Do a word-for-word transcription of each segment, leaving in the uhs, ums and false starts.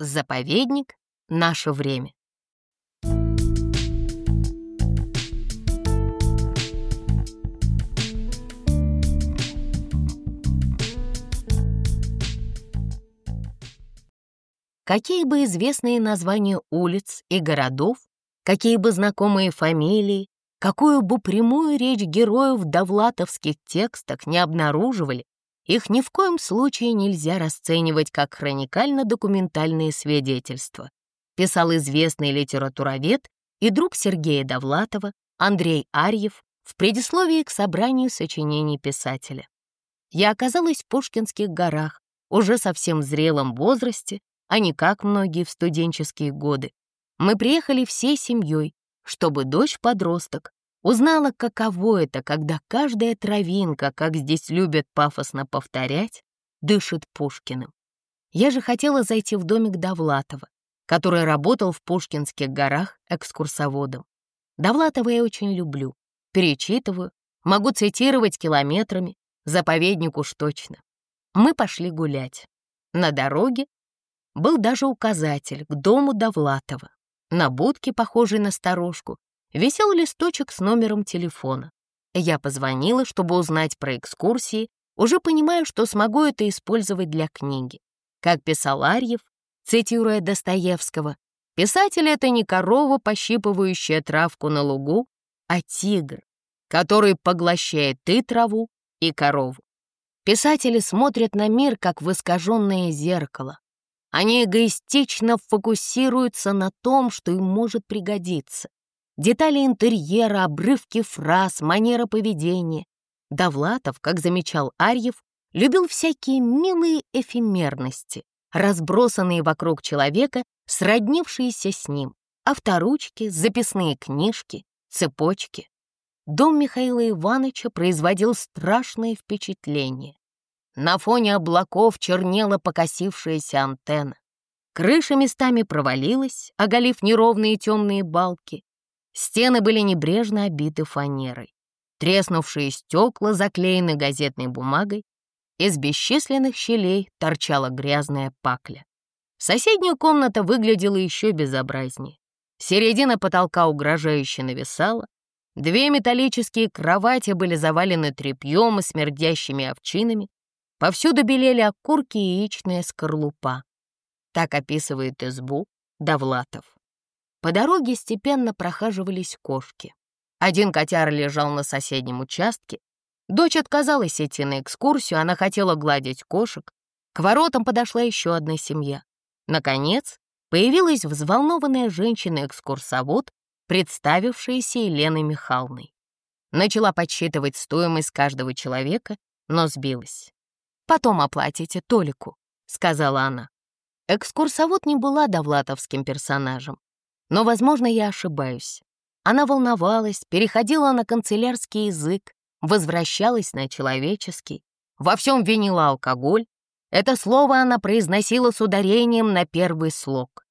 Заповедник — наше время. Какие бы известные названия улиц и городов, какие бы знакомые фамилии, какую бы прямую речь героев в довлатовских текстах не обнаруживали, их ни в коем случае нельзя расценивать как хроникально-документальные свидетельства, писал известный литературовед и друг Сергея Довлатова Андрей Арьев в предисловии к собранию сочинений писателя. «Я оказалась в Пушкинских горах уже совсем в зрелом возрасте, а не как многие в студенческие годы. Мы приехали всей семьей, чтобы дочь-подросток узнала, каково это, когда каждая травинка, как здесь любят пафосно повторять, дышит Пушкиным. Я же хотела зайти в домик Довлатова, который работал в Пушкинских горах экскурсоводом. Довлатова я очень люблю, перечитываю, могу цитировать километрами, заповедник уж точно. Мы пошли гулять. На дороге был даже указатель к дому Довлатова. На будке, похожей на сторожку, висел листочек с номером телефона. Я позвонила, чтобы узнать про экскурсии, уже понимая, что смогу это использовать для книги. Как писал Арьев, цитируя Достоевского, «Писатель — это не корова, пощипывающая травку на лугу, а тигр, который поглощает и траву, и корову. Писатели смотрят на мир, как в искаженное зеркало. Они эгоистично фокусируются на том, что им может пригодиться. Детали интерьера, обрывки фраз, манера поведения. Довлатов, как замечал Арьев, любил всякие милые эфемерности, разбросанные вокруг человека, сроднившиеся с ним, авторучки, записные книжки, цепочки. Дом Михаила Ивановича производил страшное впечатление. На фоне облаков чернела покосившаяся антенна. Крыша местами провалилась, оголив неровные темные балки. Стены были небрежно обиты фанерой. Треснувшие стекла заклеены газетной бумагой. Из бесчисленных щелей торчала грязная пакля. Соседняя комната выглядела еще безобразнее. Середина потолка угрожающе нависала. Две металлические кровати были завалены тряпьем и смердящими овчинами. Повсюду белели окурки и яичная скорлупа. Так описывает избу Довлатов. По дороге степенно прохаживались кошки. Один котяр лежал на соседнем участке. Дочь отказалась идти на экскурсию, она хотела гладить кошек. К воротам подошла еще одна семья. Наконец, появилась взволнованная женщина-экскурсовод, представившаяся Еленой Михайловной. Начала подсчитывать стоимость каждого человека, но сбилась. «Потом оплатите Толику», — сказала она. Экскурсовод не была довлатовским персонажем, но, возможно, я ошибаюсь. Она волновалась, переходила на канцелярский язык, возвращалась на человеческий, во всем винила алкоголь. Это слово она произносила с ударением на первый слог.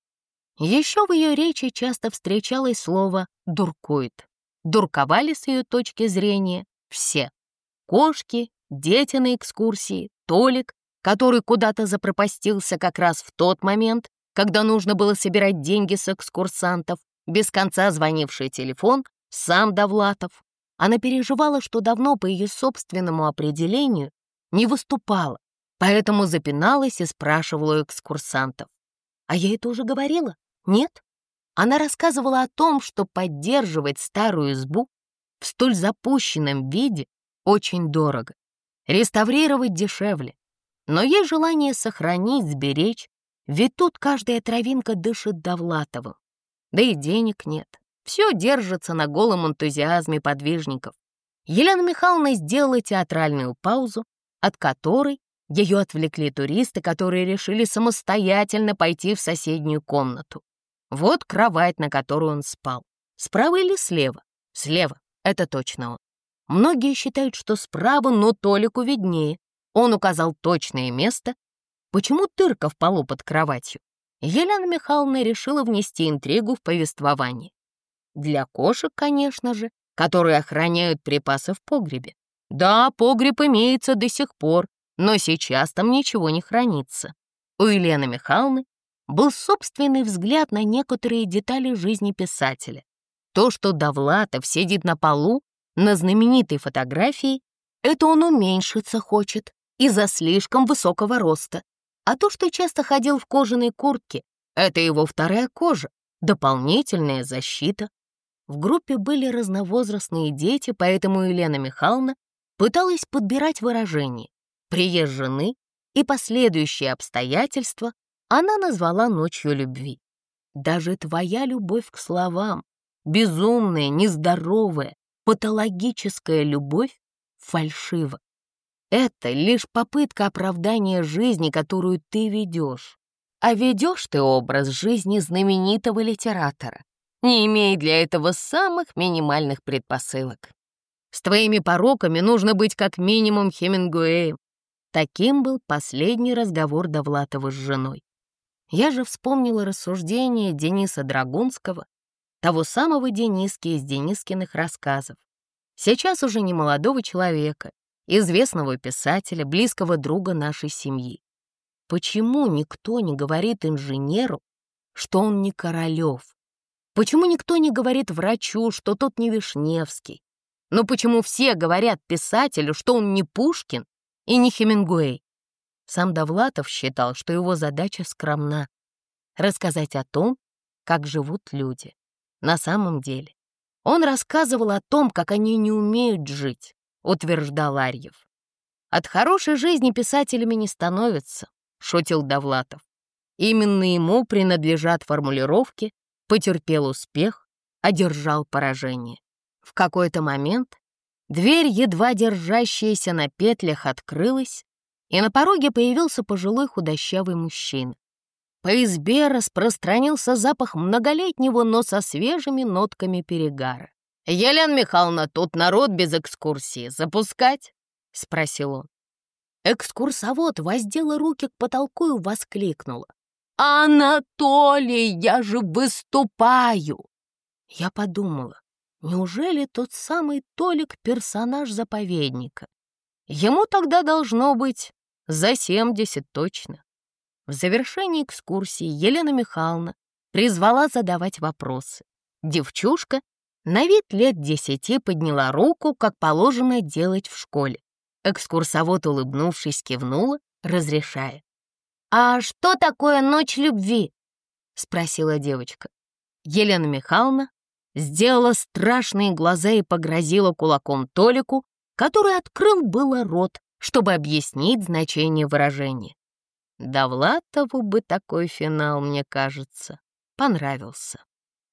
Еще в ее речи часто встречалось слово «дуркует». Дурковали с ее точки зрения все. Кошки, дети на экскурсии, Толик, который куда-то запропастился как раз в тот момент, когда нужно было собирать деньги с экскурсантов, без конца звонивший телефон, сам Довлатов. Она переживала, что давно по ее собственному определению не выступала, поэтому запиналась и спрашивала у экскурсантов. А я это уже говорила? Нет? Она рассказывала о том, что поддерживать старую избу в столь запущенном виде очень дорого. Реставрировать дешевле. Но есть желание сохранить, сберечь, ведь тут каждая травинка дышит Довлатовым. Да и денег нет. Все держится на голом энтузиазме подвижников. Елена Михайловна сделала театральную паузу, от которой ее отвлекли туристы, которые решили самостоятельно пойти в соседнюю комнату. Вот кровать, на которую он спал. Справа или слева? Слева, это точно он. Многие считают, что справа, но Толику виднее. Он указал точное место. Почему дырка в полу под кроватью? Елена Михайловна решила внести интригу в повествование. Для кошек, конечно же, которые охраняют припасы в погребе. Да, погреб имеется до сих пор, но сейчас там ничего не хранится. У Елены Михайловны был собственный взгляд на некоторые детали жизни писателя. То, что Довлатов сидит на полу на знаменитой фотографии, это он уменьшиться хочет из-за слишком высокого роста. А то, что часто ходил в кожаной куртке, это его вторая кожа, дополнительная защита. В группе были разновозрастные дети, поэтому Елена Михайловна пыталась подбирать выражения. Приезд жены и последующие обстоятельства она назвала ночью любви. Даже твоя любовь к словам, безумная, нездоровая, патологическая любовь, фальшива. Это лишь попытка оправдания жизни, которую ты ведешь. А ведешь ты образ жизни знаменитого литератора, не имея для этого самых минимальных предпосылок. С твоими пороками нужно быть как минимум Хемингуэем. Таким был последний разговор Довлатова с женой. Я же вспомнила рассуждения Дениса Драгунского, того самого Дениски из Денискиных рассказов. Сейчас уже не молодого человека, известного писателя, близкого друга нашей семьи. Почему никто не говорит инженеру, что он не Королёв? Почему никто не говорит врачу, что тот не Вишневский? Но почему все говорят писателю, что он не Пушкин и не Хемингуэй? Сам Довлатов считал, что его задача скромна — рассказать о том, как живут люди. На самом деле он рассказывал о том, как они не умеют жить, утверждал Арьев. От хорошей жизни писателями не становятся, шутил Довлатов. Именно ему принадлежат формулировки «потерпел успех», «одержал поражение». В какой-то момент дверь, едва держащаяся на петлях, открылась, и на пороге появился пожилой худощавый мужчина. По избе распространился запах многолетнего, но со свежими нотками перегара. «Елена Михайловна, тут народ без экскурсии. Запускать?» — спросил он. Экскурсовод воздела руки к потолку и воскликнула: «Анатолий, я же выступаю!» Я подумала, неужели тот самый Толик — персонаж заповедника? Ему тогда должно быть за семьдесят точно. В завершении экскурсии Елена Михайловна призвала задавать вопросы. Девчушка на вид лет десяти подняла руку, как положено делать в школе. Экскурсовод, улыбнувшись, кивнула, разрешая. «А что такое ночь любви?» — спросила девочка. Елена Михайловна сделала страшные глаза и погрозила кулаком Толику, который открыл было рот, чтобы объяснить значение выражения. Довлатову бы такой финал, мне кажется, понравился.